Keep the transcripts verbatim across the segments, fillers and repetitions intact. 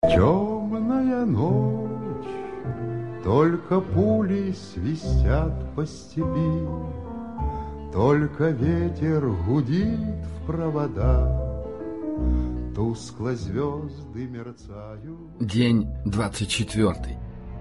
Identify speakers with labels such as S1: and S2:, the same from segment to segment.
S1: Темная ночь, только пули свистят по степи, только ветер гудит в проводах, тускло звезды мерцают.
S2: День двадцать четвертый.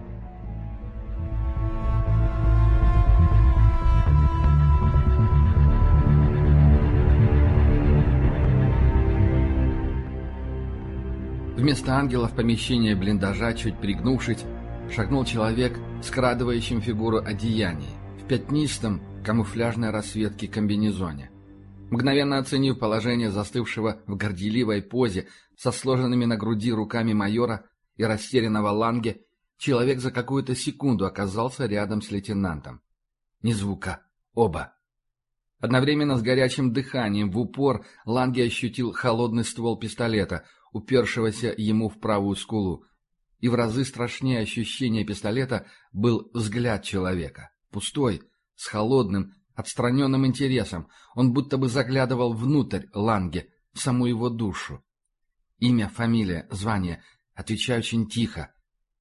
S2: Вместо ангела в помещение блиндажа, чуть пригнувшись, шагнул человек в скрадывающем фигуру одеянии, в пятнистом камуфляжной расцветке комбинезоне. Мгновенно оценив положение застывшего в горделивой позе со сложенными на груди руками майора и растерянного Ланге, человек за какую-то секунду оказался рядом с лейтенантом. Ни звука. Оба. Одновременно с горячим дыханием в упор Ланге ощутил холодный ствол пистолета, упершегося ему в правую скулу. И в разы страшнее ощущения пистолета был взгляд человека. Пустой, с холодным, отстраненным интересом. Он будто бы заглядывал внутрь Ланге, в саму его душу. Имя, фамилия, звание. Отвечаю очень тихо.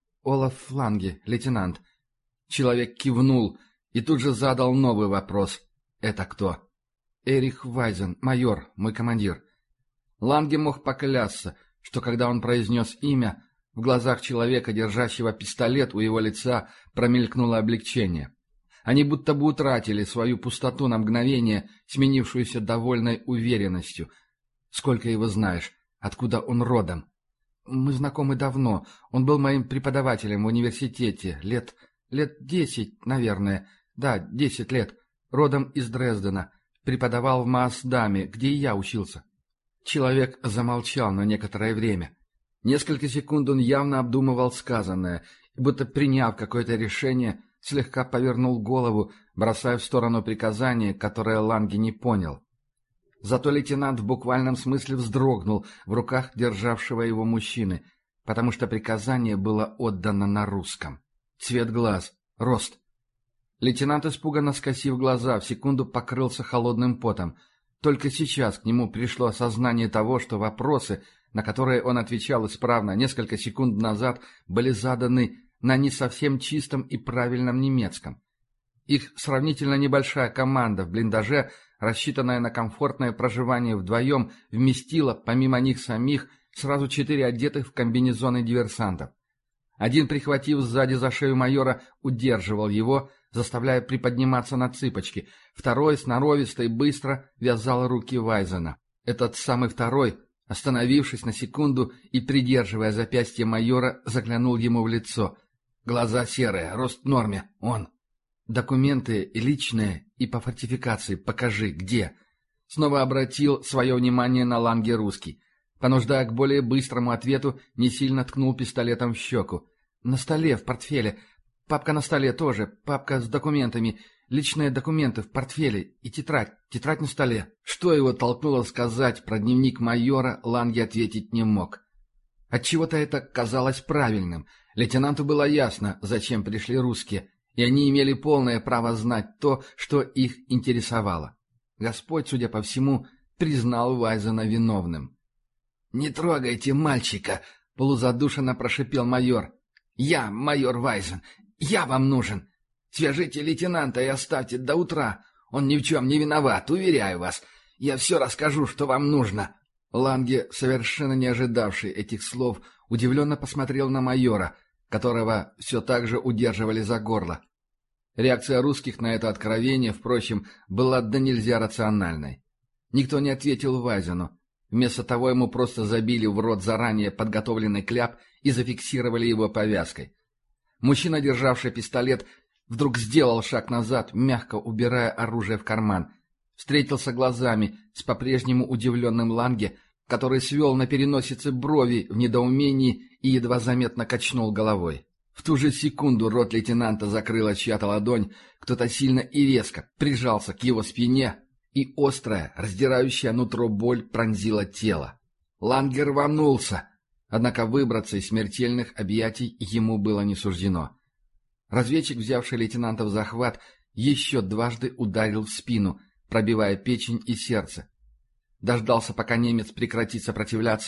S2: «Олаф Ланге, лейтенант». Человек кивнул и тут же задал новый вопрос. «Это кто?» «Эрих Вайзен, майор, мой командир». Ланге мог поклясться, что когда он произнес имя, в глазах человека, держащего пистолет у его лица, промелькнуло облегчение. Они будто бы утратили свою пустоту на мгновение, сменившуюся довольной уверенностью. «Сколько его знаешь? Откуда он родом?» «Мы знакомы давно. Он был моим преподавателем в университете. Лет... лет десять, наверное. Да, десять лет. Родом из Дрездена. Преподавал в Маасдаме, где и я учился». Человек замолчал на некоторое время. Несколько секунд он явно обдумывал сказанное, и, будто приняв какое-то решение, слегка повернул голову, бросая в сторону приказание, которое Ланге не понял. Зато лейтенант в буквальном смысле вздрогнул в руках державшего его мужчины, потому что приказание было отдано на русском. Цвет глаз, рост. Лейтенант, испуганно скосив глаза, в секунду покрылся холодным потом. Только сейчас к нему пришло осознание того, что вопросы, на которые он отвечал исправно несколько секунд назад, были заданы на не совсем чистом и правильном немецком. Их сравнительно небольшая команда в блиндаже, рассчитанная на комфортное проживание вдвоем, вместила, помимо них самих, сразу четыре одетых в комбинезоны диверсантов. Один, прихватив сзади за шею майора, удерживал его, заставляя приподниматься на цыпочки. Второй, сноровисто и быстро, вязал руки Вайзена. Этот самый второй, остановившись на секунду и придерживая запястье майора, заглянул ему в лицо. Глаза серые, рост в норме. Он. «Документы личные и по фортификации. Покажи, где?» Снова обратил свое внимание на Ланге русский. Понуждая к более быстрому ответу, не сильно ткнул пистолетом в щеку. «На столе, в портфеле. Папка на столе тоже. Папка с документами. Личные документы в портфеле. И тетрадь. Тетрадь на столе». Что его толкнуло сказать про дневник майора, Ланге ответить не мог. Отчего-то это казалось правильным. Лейтенанту было ясно, зачем пришли русские, и они имели полное право знать то, что их интересовало. Господь, судя по всему, признал Вайзена виновным. «Не трогайте мальчика!» — полузадушенно прошипел майор. «Я, майор Вайзен, я вам нужен. Свяжите лейтенанта и оставьте до утра. Он ни в чем не виноват, уверяю вас. Я все расскажу, что вам нужно». Ланге, совершенно не ожидавший этих слов, удивленно посмотрел на майора, которого все так же удерживали за горло. Реакция русских на это откровение, впрочем, была до нельзя рациональной. Никто не ответил Вайзену. Вместо того ему просто забили в рот заранее подготовленный кляп и зафиксировали его повязкой. Мужчина, державший пистолет, вдруг сделал шаг назад, мягко убирая оружие в карман. Встретился глазами с по-прежнему удивленным Ланге, который свел на переносице брови в недоумении и едва заметно качнул головой. В ту же секунду рот лейтенанта закрыла чья-то ладонь, кто-то сильно и резко прижался к его спине, и острая, раздирающая нутро боль пронзила тело. Ланге рванулся, однако выбраться из смертельных объятий ему было не суждено. Разведчик, взявший лейтенанта в захват, еще дважды ударил в спину, пробивая печень и сердце. Дождался, пока немец прекратит сопротивляться,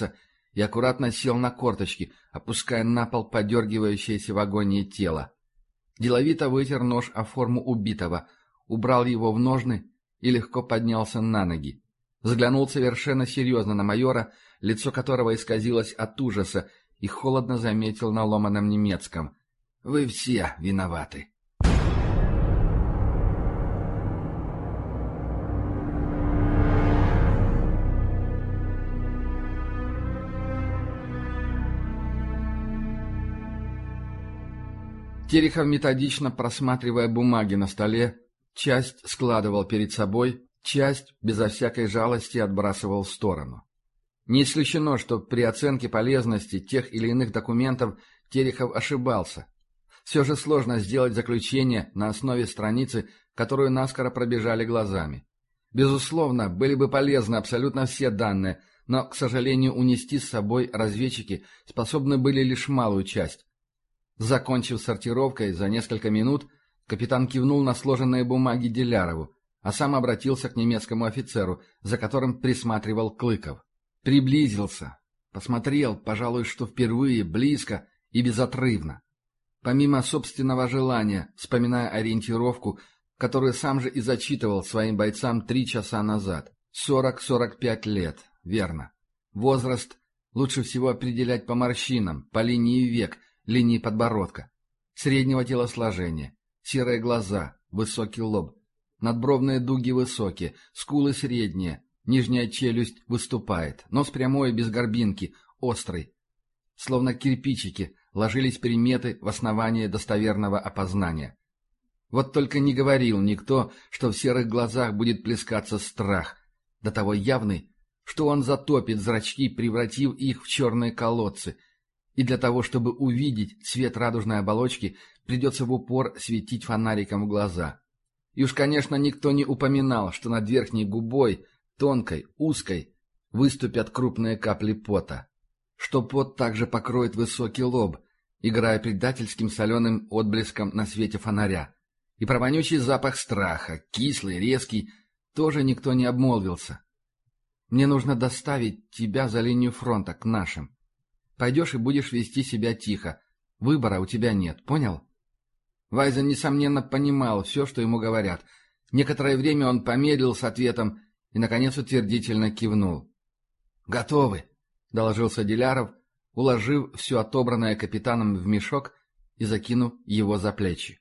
S2: и аккуратно сел на корточки, опуская на пол подергивающееся в агонии тело. Деловито вытер нож о форму убитого, убрал его в ножны и легко поднялся на ноги. Взглянул совершенно серьезно на майора, лицо которого исказилось от ужаса, и холодно заметил на ломаном немецком: «Вы все виноваты». Терехов, методично просматривая бумаги на столе, часть складывал перед собой, часть безо всякой жалости отбрасывал в сторону. Не исключено, что при оценке полезности тех или иных документов Терехов ошибался. Все же сложно сделать заключение на основе страницы, которую наскоро пробежали глазами. Безусловно, были бы полезны абсолютно все данные, но, к сожалению, унести с собой разведчики способны были лишь малую часть. Закончив сортировкой за несколько минут, капитан кивнул на сложенные бумаги Дилярову, а сам обратился к немецкому офицеру, за которым присматривал Клыков. Приблизился, посмотрел, пожалуй, что впервые, близко и безотрывно. Помимо собственного желания, вспоминая ориентировку, которую сам же и зачитывал своим бойцам три часа назад. сорок-сорок пять лет, верно. Возраст лучше всего определять по морщинам, по линии век, линии подбородка. Среднего телосложения, серые глаза, высокий лоб, надбровные дуги высокие, скулы средние, нижняя челюсть выступает, нос прямой, без горбинки, острый. Словно кирпичики ложились приметы в основании достоверного опознания. Вот только не говорил никто, что в серых глазах будет плескаться страх, до того явный, что он затопит зрачки, превратив их в черные колодцы, и для того, чтобы увидеть цвет радужной оболочки, придется в упор светить фонариком в глаза. И уж, конечно, никто не упоминал, что над верхней губой, тонкой, узкой, выступят крупные капли пота, что пот также покроет высокий лоб, играя предательским соленым отблеском на свете фонаря. И про вонючий запах страха, кислый, резкий, тоже никто не обмолвился. «Мне нужно доставить тебя за линию фронта к нашим. Пойдешь и будешь вести себя тихо. Выбора у тебя нет, понял?» Вайзен, несомненно, понимал все, что ему говорят. Некоторое время он помедлил с ответом и, наконец, утвердительно кивнул. «Готовы», — доложился Диляров, уложив все отобранное капитаном в мешок и закинув его за плечи.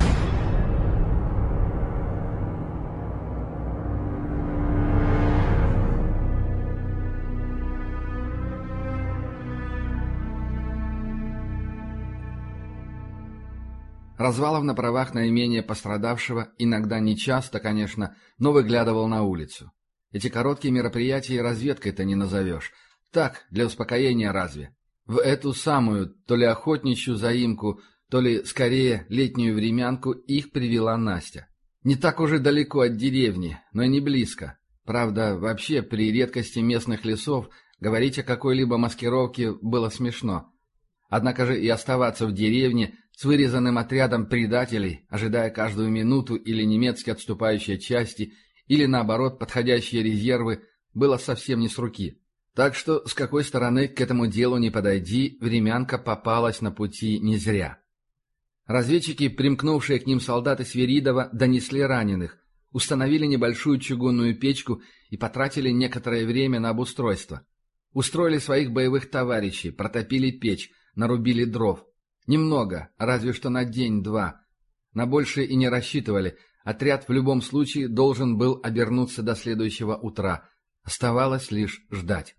S2: Развалов на правах наименее пострадавшего, иногда не часто, конечно, но выглядывал на улицу. Эти короткие мероприятия разведкой-то не назовешь. Так, для успокоения разве. В эту самую, то ли охотничью заимку, то ли, скорее, летнюю времянку их привела Настя. Не так уже далеко от деревни, но и не близко. Правда, вообще, при редкости местных лесов говорить о какой-либо маскировке было смешно. Однако же и оставаться в деревне с вырезанным отрядом предателей, ожидая каждую минуту или немецкие отступающие части, или, наоборот, подходящие резервы, было совсем не с руки. Так что, с какой стороны к этому делу не подойди, времянка попалась на пути не зря. Разведчики, примкнувшие к ним солдаты Свиридова, донесли раненых, установили небольшую чугунную печку и потратили некоторое время на обустройство. Устроили своих боевых товарищей, протопили печь, нарубили дров. Немного, разве что на день-два. На большее и не рассчитывали. Отряд в любом случае должен был обернуться до следующего утра. Оставалось лишь ждать.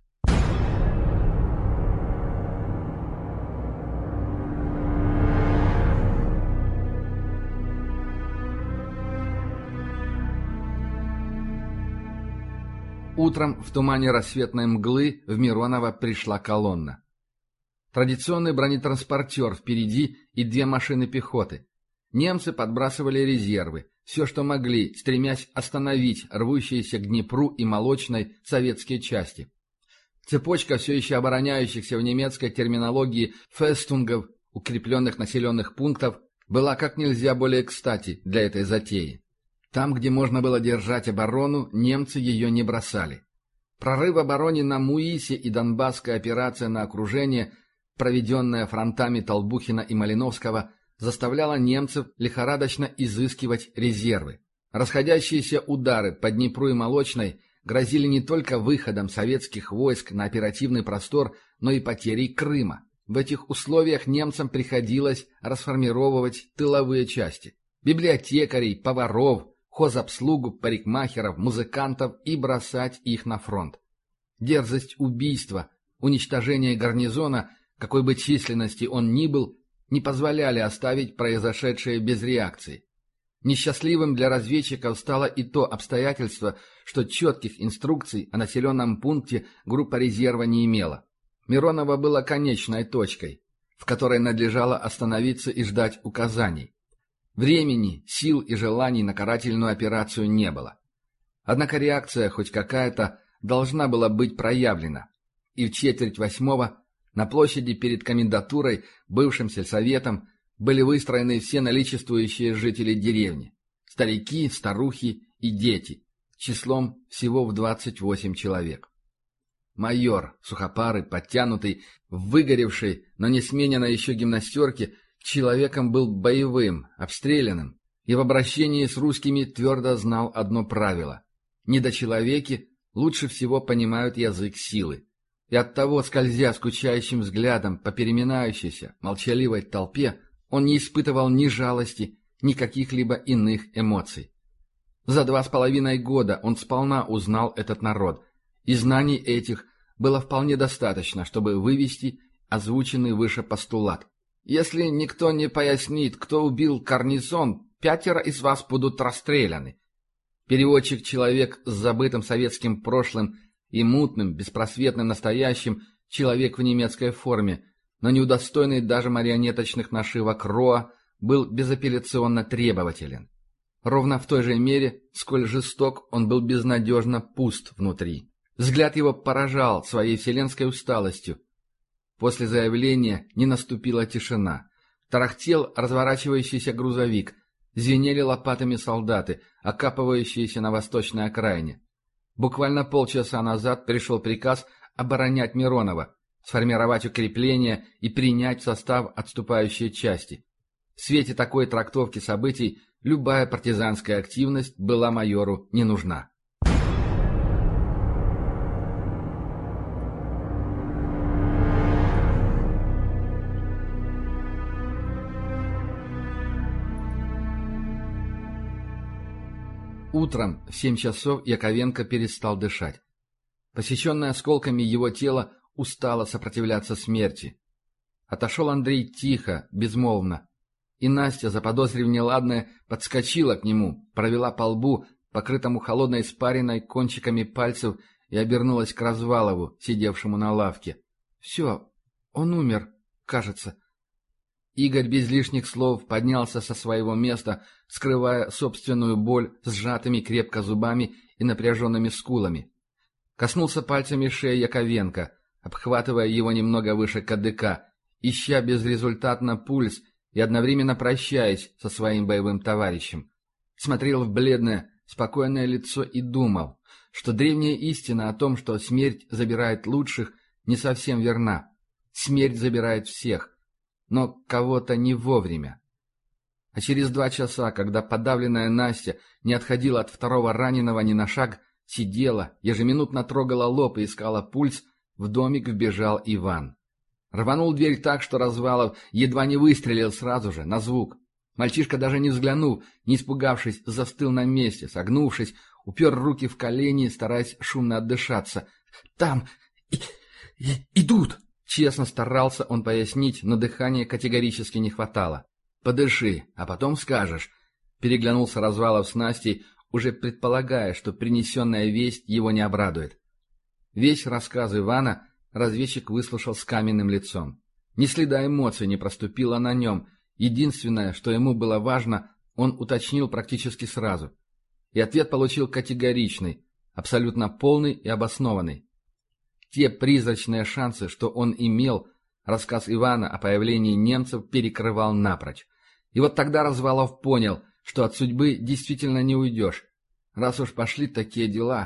S2: Утром в тумане рассветной мглы в Мироново пришла колонна. Традиционный бронетранспортер впереди и две машины пехоты. Немцы подбрасывали резервы, все, что могли, стремясь остановить рвущиеся к Днепру и Молочной советские части. Цепочка все еще обороняющихся в немецкой терминологии фестунгов, укрепленных населенных пунктов, была как нельзя более кстати для этой затеи. Там, где можно было держать оборону, немцы ее не бросали. Прорыв в обороне на Муисе и Донбасская операция на окружение, проведенная фронтами Толбухина и Малиновского, заставляла немцев лихорадочно изыскивать резервы. Расходящиеся удары по Днепру и Молочной грозили не только выходом советских войск на оперативный простор, но и потерей Крыма. В этих условиях немцам приходилось расформировывать тыловые части. Библиотекарей, поваров, хозобслугу, парикмахеров, музыкантов и бросать их на фронт. Дерзость убийства, уничтожение гарнизона, какой бы численности он ни был, не позволяли оставить произошедшее без реакции. Несчастливым для разведчиков стало и то обстоятельство, что четких инструкций о населенном пункте группа резерва не имела. Мироново было конечной точкой, в которой надлежало остановиться и ждать указаний. Времени, сил и желаний на карательную операцию не было. Однако реакция, хоть какая-то, должна была быть проявлена. И в четверть восьмого на площади перед комендатурой, бывшим сельсоветом, были выстроены все наличествующие жители деревни. Старики, старухи и дети, числом всего в двадцать восемь человек. Майор, сухопарый, подтянутый, выгоревший, но не смененной еще гимнастерке, человеком был боевым, обстрелянным, и в обращении с русскими твердо знал одно правило: недочеловеки лучше всего понимают язык силы. И оттого, скользя скучающим взглядом по переминающейся, молчаливой толпе, он не испытывал ни жалости, ни каких-либо иных эмоций. За два с половиной года он сполна узнал этот народ, и знаний этих было вполне достаточно, чтобы вывести озвученный выше постулат. Если никто не пояснит, кто убил Корнизон, пятеро из вас будут расстреляны. Переводчик-человек с забытым советским прошлым и мутным, беспросветным настоящим, человек в немецкой форме, но не удостоенный даже марионеточных нашивок РОА, был безапелляционно требователен. Ровно в той же мере, сколь жесток, он был безнадежно пуст внутри. Взгляд его поражал своей вселенской усталостью. После заявления не наступила тишина. Тарахтел разворачивающийся грузовик, звенели лопатами солдаты, окапывающиеся на восточной окраине. Буквально полчаса назад пришел приказ оборонять Миронова, сформировать укрепления и принять в состав отступающие части. В свете такой трактовки событий любая партизанская активность была майору не нужна. Утром в семь часов Яковенко перестал дышать. Посеченное осколками его тело устало сопротивляться смерти. Отошел Андрей тихо, безмолвно. И Настя, заподозрив неладное, подскочила к нему, провела по лбу, покрытому холодной испариной, кончиками пальцев, и обернулась к Развалову, сидевшему на лавке. «Все, он умер, кажется». Игорь без лишних слов поднялся со своего места, скрывая собственную боль сжатыми крепко зубами и напряженными скулами. Коснулся пальцами шеи Яковенко, обхватывая его немного выше кадыка, ища безрезультатно пульс и одновременно прощаясь со своим боевым товарищем. Смотрел в бледное, спокойное лицо и думал, что древняя истина о том, что смерть забирает лучших, не совсем верна. Смерть забирает всех, но кого-то не вовремя. А через два часа, когда подавленная Настя не отходила от второго раненого ни на шаг, сидела, ежеминутно трогала лоб и искала пульс, в домик вбежал Иван. Рванул дверь так, что Развалов едва не выстрелил сразу же, на звук. Мальчишка, даже не взглянув, не испугавшись, застыл на месте, согнувшись, упер руки в колени, стараясь шумно отдышаться. «Там и, и, идут!» Честно старался он пояснить, но дыхания категорически не хватало. «Подыши, а потом скажешь», — переглянулся Развалов с Настей, уже предполагая, что принесенная весть его не обрадует. Весь рассказ Ивана разведчик выслушал с каменным лицом. Ни следа эмоций не проступило на нем. Единственное, что ему было важно, он уточнил практически сразу. И ответ получил категоричный, абсолютно полный и обоснованный. Те призрачные шансы, что он имел, рассказ Ивана о появлении немцев перекрывал напрочь. И вот тогда Развалов понял, что от судьбы действительно не уйдешь. Раз уж пошли такие дела,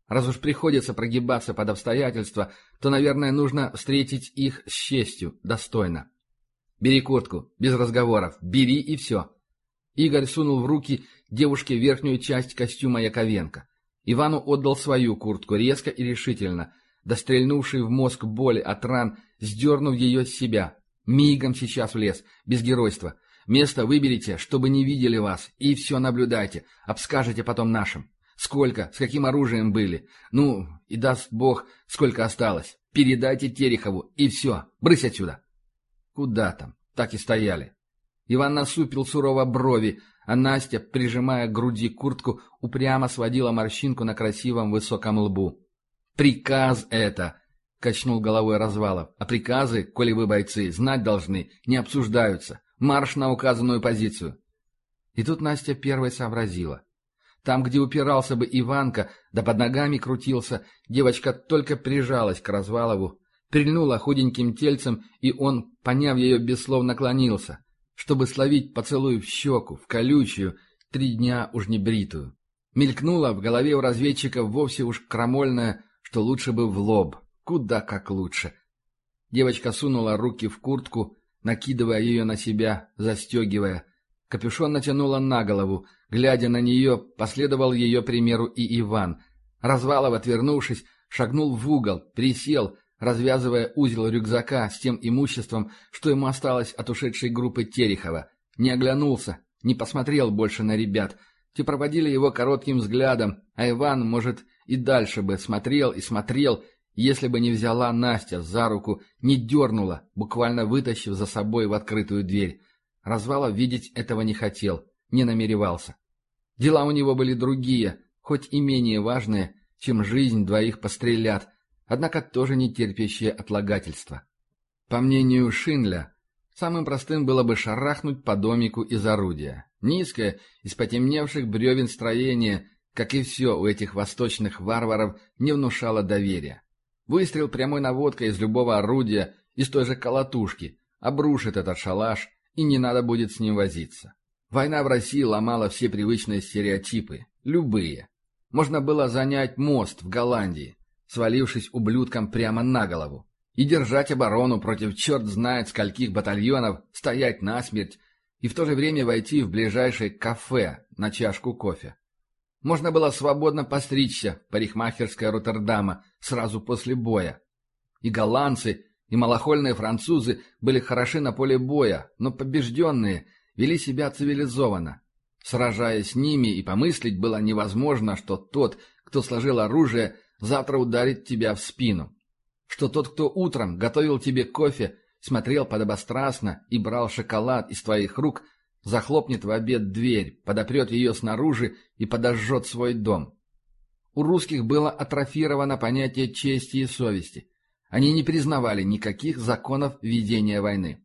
S2: Раз уж приходится прогибаться под обстоятельства, то, наверное, нужно встретить их с честью, достойно. «Бери куртку, без разговоров, бери и все». Игорь сунул в руки девушке верхнюю часть костюма Яковенко. Ивану отдал свою куртку резко и решительно, дострельнувший в мозг боли от ран, сдернув ее с себя. «Мигом сейчас в лес, без геройства. Место выберите, чтобы не видели вас, и все наблюдайте, обскажете потом нашим. Сколько, с каким оружием были. Ну, и даст бог, сколько осталось. Передайте Терехову, и все, брысь отсюда». Куда там? Так и стояли. Иван насупил сурово брови, а Настя, прижимая к груди куртку, упрямо сводила морщинку на красивом высоком лбу. «Приказ это!» — качнул головой Развалов. «А приказы, коли вы бойцы, знать должны, не обсуждаются. Марш на указанную позицию!» И тут Настя первой сообразила. Там, где упирался бы Иванка, да под ногами крутился, девочка только прижалась к Развалову, прильнула худеньким тельцем, и он, поняв ее, бессловно наклонился, чтобы словить поцелуй в щеку, в колючую, три дня уж не бритую. Мелькнула в голове у разведчика вовсе уж крамольная, что лучше бы в лоб, куда как лучше. Девочка сунула руки в куртку, накидывая ее на себя, застегивая. Капюшон натянула на голову. Глядя на нее, последовал ее примеру и Иван. Развалов, отвернувшись, шагнул в угол, присел, развязывая узел рюкзака с тем имуществом, что ему осталось от ушедшей группы Терехова. Не оглянулся, не посмотрел больше на ребят. Те проводили его коротким взглядом, а Иван, может, и дальше бы смотрел и смотрел, если бы не взяла Настя за руку, не дернула, буквально вытащив за собой в открытую дверь. Развалов видеть этого не хотел, не намеревался. Дела у него были другие, хоть и менее важные, чем жизнь двоих пострелят, однако тоже не терпящие отлагательства. По мнению Шинля, самым простым было бы шарахнуть по домику из орудия. Низкое, из потемневших бревен строение, как и все у этих восточных варваров, не внушало доверия. Выстрел прямой наводкой из любого орудия, из той же колотушки, обрушит этот шалаш, и не надо будет с ним возиться. Война в России ломала все привычные стереотипы, любые. Можно было занять мост в Голландии, свалившись ублюдкам прямо на голову, и держать оборону против черт знает скольких батальонов, стоять насмерть, и в то же время войти в ближайшее кафе на чашку кофе. Можно было свободно постричься в парикмахерской Роттердама сразу после боя. И голландцы, и малохольные французы были хороши на поле боя, но побежденные вели себя цивилизованно. Сражаясь с ними, и помыслить было невозможно, что тот, кто сложил оружие, завтра ударит тебя в спину. Что тот, кто утром готовил тебе кофе, смотрел подобострастно и брал шоколад из твоих рук, захлопнет в обед дверь, подопрет ее снаружи и подожжет свой дом. У русских было атрофировано понятие чести и совести. Они не признавали никаких законов ведения войны.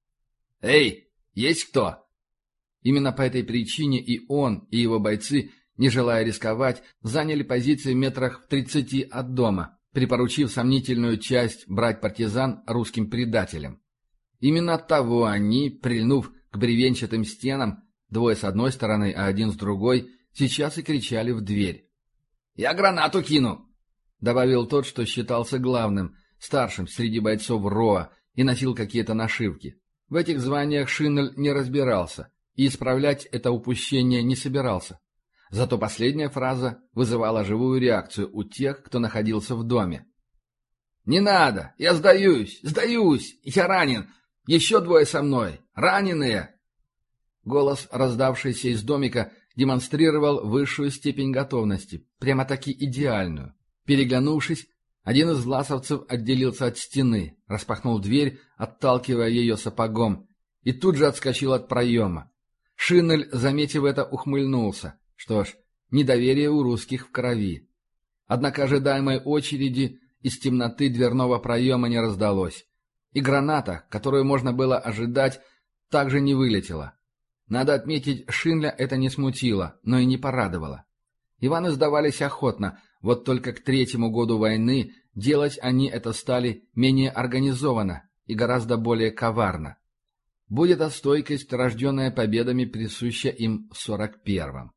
S2: «Эй, есть кто?» Именно по этой причине и он, и его бойцы, не желая рисковать, заняли позиции метрах в тридцати от дома, припоручив сомнительную часть брать партизан русским предателям. Именно оттого они, прильнув к бревенчатым стенам, двое с одной стороны, а один с другой, сейчас и кричали в дверь. «Я гранату кину!» — добавил тот, что считался главным, старшим среди бойцов РОА, и носил какие-то нашивки. В этих званиях Шинель не разбирался, и исправлять это упущение не собирался. Зато последняя фраза вызывала живую реакцию у тех, кто находился в доме. «Не надо! Я сдаюсь! Сдаюсь! Я ранен! Еще двое со мной! Раненые!» Голос, раздавшийся из домика, демонстрировал высшую степень готовности, прямо-таки идеальную. Переглянувшись, один из власовцев отделился от стены, распахнул дверь, отталкивая ее сапогом, и тут же отскочил от проема. Шинель, заметив это, ухмыльнулся. Что ж, недоверие у русских в крови. Однако ожидаемой очереди из темноты дверного проема не раздалось. И граната, которую можно было ожидать, также не вылетела. Надо отметить, Шинля это не смутило, но и не порадовало. Иваны сдавались охотно, вот только к третьему году войны делать они это стали менее организованно и гораздо более коварно. Будет эта стойкость, рожденная победами, присуща им в сорок первом.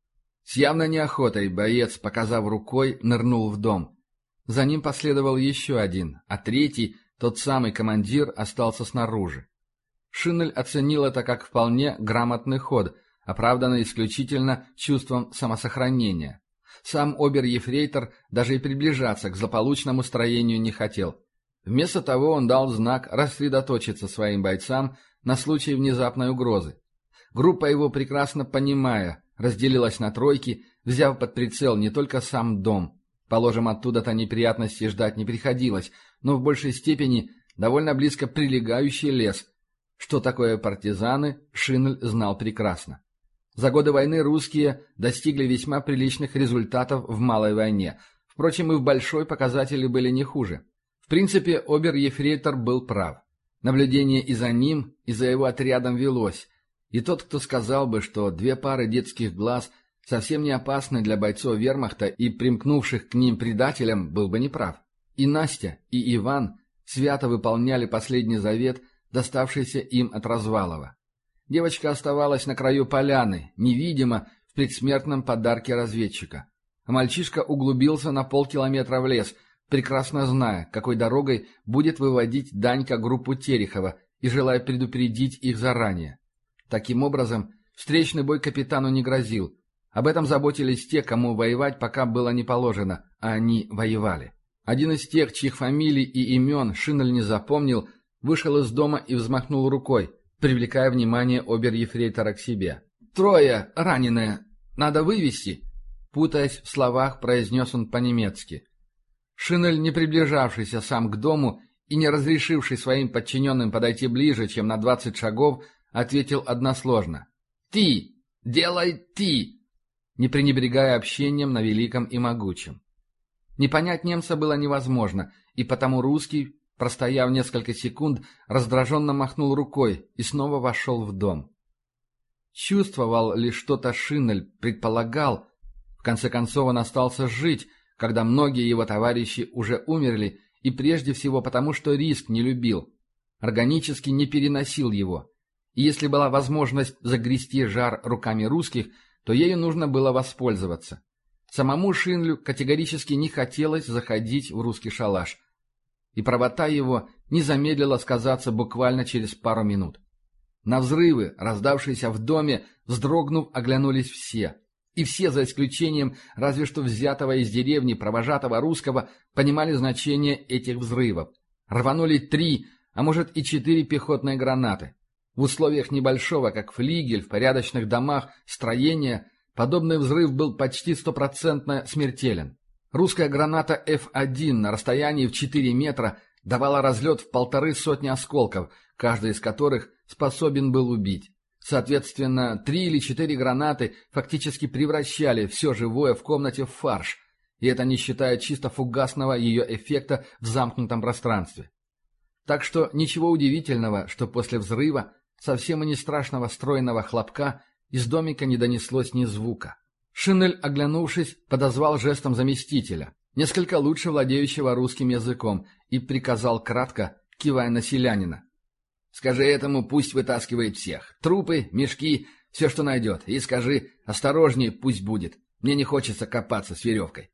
S2: С явной неохотой боец, показав рукой, нырнул в дом. За ним последовал еще один, а третий, тот самый командир, остался снаружи. Шинель оценил это как вполне грамотный ход, оправданный исключительно чувством самосохранения. Сам обер-ефрейтор даже и приближаться к злополучному строению не хотел. Вместо того он дал знак рассредоточиться своим бойцам на случай внезапной угрозы. Группа его, прекрасно понимая, разделилась на тройки, взяв под прицел не только сам дом. Положим, оттуда-то неприятностей ждать не приходилось, но в большей степени довольно близко прилегающий лес. Что такое партизаны, Шинель знал прекрасно. За годы войны русские достигли весьма приличных результатов в малой войне. Впрочем, и в большой показатели были не хуже. В принципе, обер-ефрейтор был прав. Наблюдение и за ним, и за его отрядом велось. И тот, кто сказал бы, что две пары детских глаз совсем не опасны для бойцов вермахта и примкнувших к ним предателям, был бы неправ. И Настя, и Иван свято выполняли последний завет, доставшийся им от Развалова. Девочка оставалась на краю поляны, невидимо, в предсмертном подарке разведчика. А мальчишка углубился на полкилометра в лес, прекрасно зная, какой дорогой будет выводить Данька группу Терехова и желая предупредить их заранее. Таким образом, встречный бой капитану не грозил. Об этом заботились те, кому воевать пока было не положено, а они воевали. Один из тех, чьих фамилий и имен Шинель не запомнил, вышел из дома и взмахнул рукой, привлекая внимание обер-ефрейтора к себе. «Трое раненые. Надо вывести!» Путаясь в словах, произнес он по-немецки. Шинель, не приближавшийся сам к дому и не разрешивший своим подчиненным подойти ближе, чем на двадцать шагов, ответил односложно. «Ты! Делай ты!» не пренебрегая общением на великом и могучем. Не понять немца было невозможно, и потому русский, простояв несколько секунд, раздраженно махнул рукой и снова вошел в дом. Чувствовал ли что-то Шинель, предполагал. В конце концов он остался жить, когда многие его товарищи уже умерли, и прежде всего потому, что риск не любил, органически не переносил его. И если была возможность загрести жар руками русских, то ею нужно было воспользоваться. Самому Шинелю категорически не хотелось заходить в русский шалаш. И правота его не замедлила сказаться буквально через пару минут. На взрывы, раздавшиеся в доме, вздрогнув, оглянулись все. И все, за исключением разве что взятого из деревни провожатого русского, понимали значение этих взрывов. Рванули три, а может и четыре пехотные гранаты. В условиях небольшого, как флигель, в порядочных домах, строения, подобный взрыв был почти стопроцентно смертелен. Русская граната эф один на расстоянии в четыре метра давала разлет в полторы сотни осколков, каждый из которых способен был убить. Соответственно, три или четыре гранаты фактически превращали все живое в комнате в фарш, и это не считая чисто фугасного ее эффекта в замкнутом пространстве. Так что ничего удивительного, что после взрыва, совсем и не страшного стройного хлопка, из домика не донеслось ни звука. Шинель, оглянувшись, подозвал жестом заместителя, несколько лучше владеющего русским языком, и приказал кратко, кивая на селянина. «Скажи этому, пусть вытаскивает всех. Трупы, мешки, все, что найдет. И скажи, осторожнее пусть будет. Мне не хочется копаться с веревкой».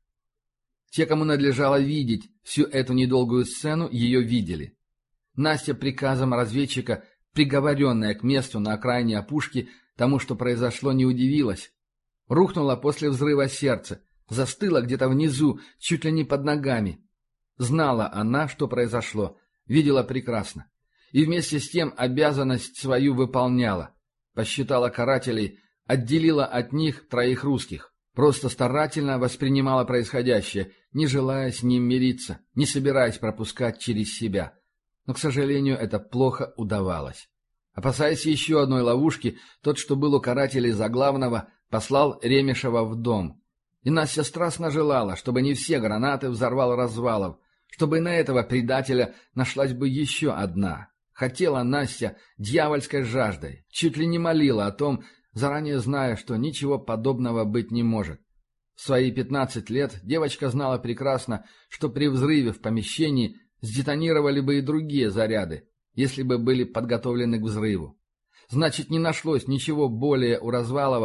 S2: Те, кому надлежало видеть всю эту недолгую сцену, ее видели. Настя приказом разведчика, приговоренная к месту на окраине опушки, тому, что произошло, не удивилась. Рухнуло после взрыва сердце, застыло где-то внизу, чуть ли не под ногами. Знала она, что произошло, видела прекрасно. И вместе с тем обязанность свою выполняла. Посчитала карателей, отделила от них троих русских. Просто старательно воспринимала происходящее, не желая с ним мириться, не собираясь пропускать через себя. Но, к сожалению, это плохо удавалось. Опасаясь еще одной ловушки, тот, что был у карателей за главного, послал Ремешева в дом. И Настя страстно желала, чтобы не все гранаты взорвал Развалов, чтобы на этого предателя нашлась бы еще одна. Хотела Настя дьявольской жаждой, чуть ли не молила о том, заранее зная, что ничего подобного быть не может. В свои пятнадцать лет девочка знала прекрасно, что при взрыве в помещении сдетонировали бы и другие заряды, если бы были подготовлены к взрыву. Значит, не нашлось ничего более у Развалова,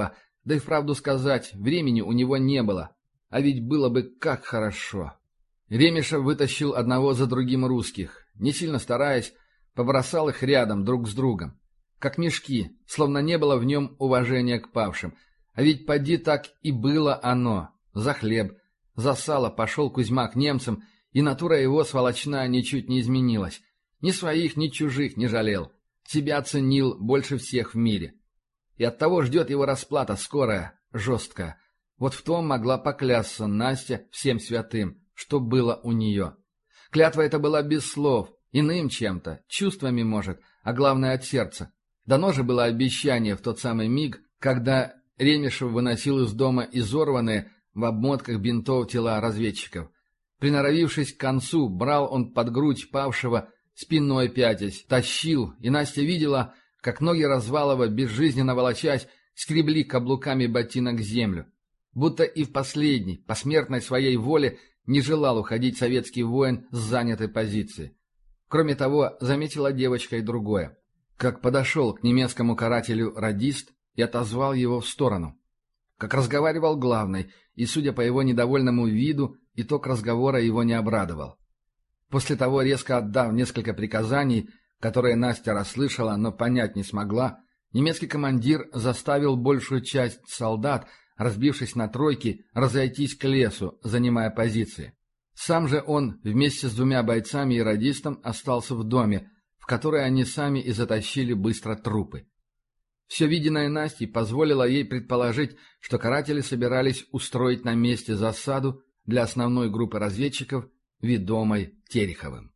S2: Да и вправду сказать, времени у него не было. А ведь было бы как хорошо. Ремешев вытащил одного за другим русских, не сильно стараясь, побросал их рядом друг с другом. Как мешки, словно не было в нем уважения к павшим. А ведь поди так и было оно. За хлеб, за сало пошел Кузьма к немцам, и натура его сволочная ничуть не изменилась. Ни своих, ни чужих не жалел. Себя ценил больше всех в мире. И оттого ждет его расплата скорая, жесткая. Вот в том могла поклясться Настя всем святым, что было у нее. Клятва эта была без слов, иным чем-то, чувствами, может, а главное от сердца. Дано же было обещание в тот самый миг, когда Ремешев выносил из дома изорванные в обмотках бинтов тела разведчиков. Приноровившись к концу, брал он под грудь павшего, спиной пятясь, тащил, и Настя видела, как ноги Развалова, безжизненно волочась, скребли каблуками ботинок землю. Будто и в последней, посмертной своей воле не желал уходить советский воин с занятой позиции. Кроме того, заметила девочка и другое. Как подошел к немецкому карателю радист и отозвал его в сторону. Как разговаривал главный, и, судя по его недовольному виду, итог разговора его не обрадовал. После того, резко отдав несколько приказаний, которые Настя расслышала, но понять не смогла, немецкий командир заставил большую часть солдат, разбившись на тройки, разойтись к лесу, занимая позиции. Сам же он вместе с двумя бойцами и радистом остался в доме, в который они сами и затащили быстро трупы. Все виденное Настей позволило ей предположить, что каратели собирались устроить на месте засаду для основной группы разведчиков, ведомой Тереховым.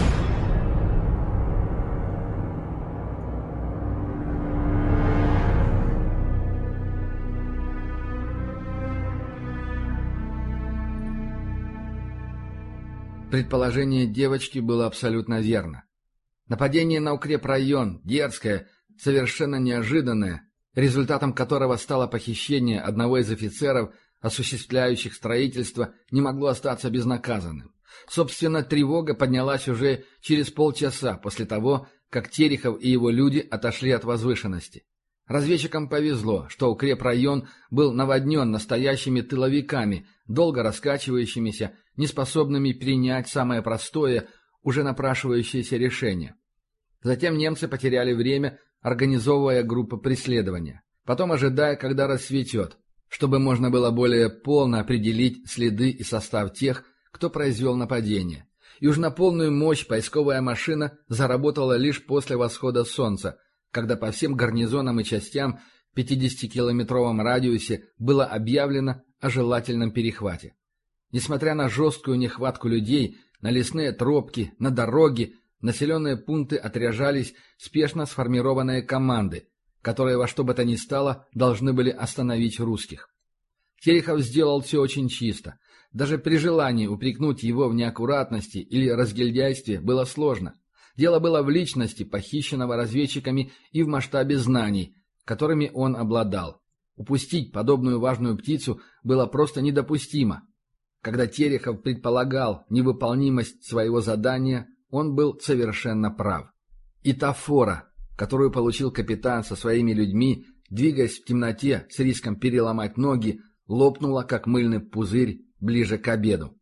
S2: Предположение девочки было абсолютно верно. Нападение на укрепрайон, дерзкое, совершенно неожиданное, результатом которого стало похищение одного из офицеров, осуществляющих строительство, не могло остаться безнаказанным. Собственно, тревога поднялась уже через полчаса после того, как Терехов и его люди отошли от возвышенности. Разведчикам повезло, что укрепрайон был наводнен настоящими тыловиками, долго раскачивающимися, неспособными принять самое простое, уже напрашивающееся решение. Затем немцы потеряли время, организовывая группы преследования, потом ожидая, когда рассветет, чтобы можно было более полно определить следы и состав тех, кто произвел нападение. И уж на полную мощь поисковая машина заработала лишь после восхода солнца, когда по всем гарнизонам и частям в пятидесятикилометровом радиусе было объявлено о желательном перехвате. Несмотря на жесткую нехватку людей, на лесные тропки, на дороги, населенные пункты отряжались спешно сформированные команды, которые во что бы то ни стало должны были остановить русских. Терехов сделал все очень чисто. Даже при желании упрекнуть его в неаккуратности или разгильдяйстве было сложно. Дело было в личности похищенного разведчиками и в масштабе знаний, которыми он обладал. Упустить подобную важную птицу было просто недопустимо. Когда Терехов предполагал невыполнимость своего задания, он был совершенно прав. И та фора, которую получил капитан со своими людьми, двигаясь в темноте с риском переломать ноги, лопнула, как мыльный пузырь, ближе к обеду.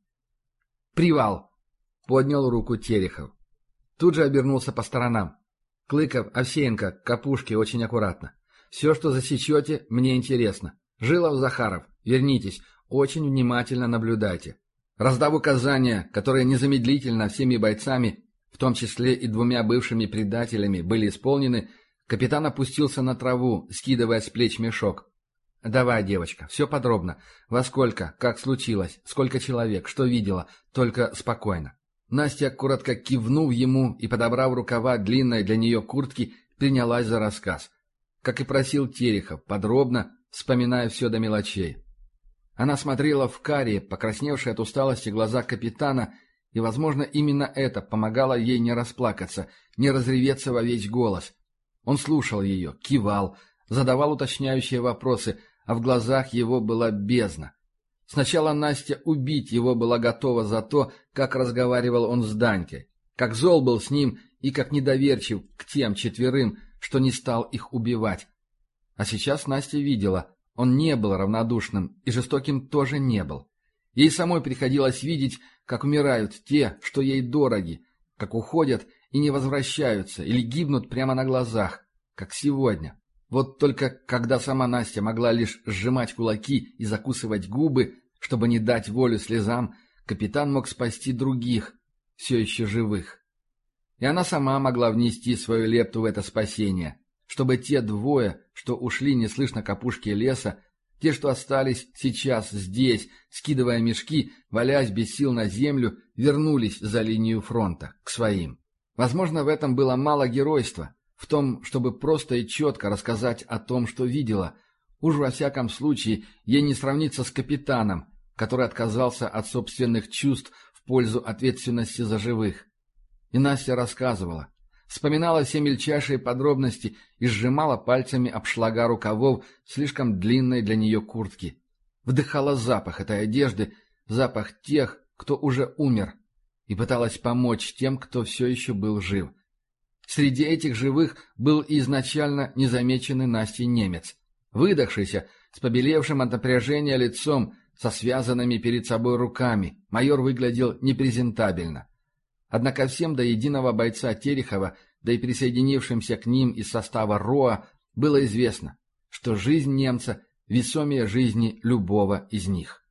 S2: «Привал!» — поднял руку Терехов. Тут же обернулся по сторонам. «Клыков, Овсеенко, Капушки, очень аккуратно. Все, что засечете, мне интересно. Жилов, Захаров, вернитесь, очень внимательно наблюдайте». Раздав указания, которые незамедлительно всеми бойцами, в том числе и двумя бывшими предателями, были исполнены, капитан опустился на траву, скидывая с плеч мешок. «Давай, девочка, все подробно. Во сколько, как случилось, сколько человек, что видела, только спокойно». Настя, коротко кивнув ему и подобрав рукава длинной для нее куртки, принялась за рассказ. Как и просил Терехов, подробно, вспоминая все до мелочей. Она смотрела в карие, покрасневшие от усталости глаза капитана, и, возможно, именно это помогало ей не расплакаться, не разреветься во весь голос. Он слушал ее, кивал, задавал уточняющие вопросы, а в глазах его была бездна. Сначала Настя убить его была готова за то, как разговаривал он с Данькой, как зол был с ним и как недоверчив к тем четверым, что не стал их убивать. А сейчас Настя видела, Он не был равнодушным и жестоким тоже не был. Ей самой приходилось видеть, как умирают те, что ей дороги, как уходят и не возвращаются или гибнут прямо на глазах, как сегодня. Вот только когда сама Настя могла лишь сжимать кулаки и закусывать губы, чтобы не дать волю слезам, капитан мог спасти других, все еще живых. И она сама могла внести свою лепту в это спасение, чтобы те двое, что ушли неслышно к опушке леса, те, что остались сейчас здесь, скидывая мешки, валясь без сил на землю, вернулись за линию фронта, к своим. Возможно, в этом было мало геройства, в том, чтобы просто и четко рассказать о том, что видела. Уж во всяком случае, ей не сравниться с капитаном, который отказался от собственных чувств в пользу ответственности за живых. И Настя рассказывала, вспоминала все мельчайшие подробности и сжимала пальцами обшлага рукавов слишком длинной для нее куртки. Вдыхала запах этой одежды, запах тех, кто уже умер, и пыталась помочь тем, кто все еще был жив. Среди этих живых был и изначально незамеченный Настей немец, выдохшийся, с побелевшим от напряжения лицом, со связанными перед собой руками. Майор выглядел непрезентабельно. Однако всем до единого бойца Терехова, да и присоединившимся к ним из состава РОА, было известно, что жизнь немца весомее жизни любого из них.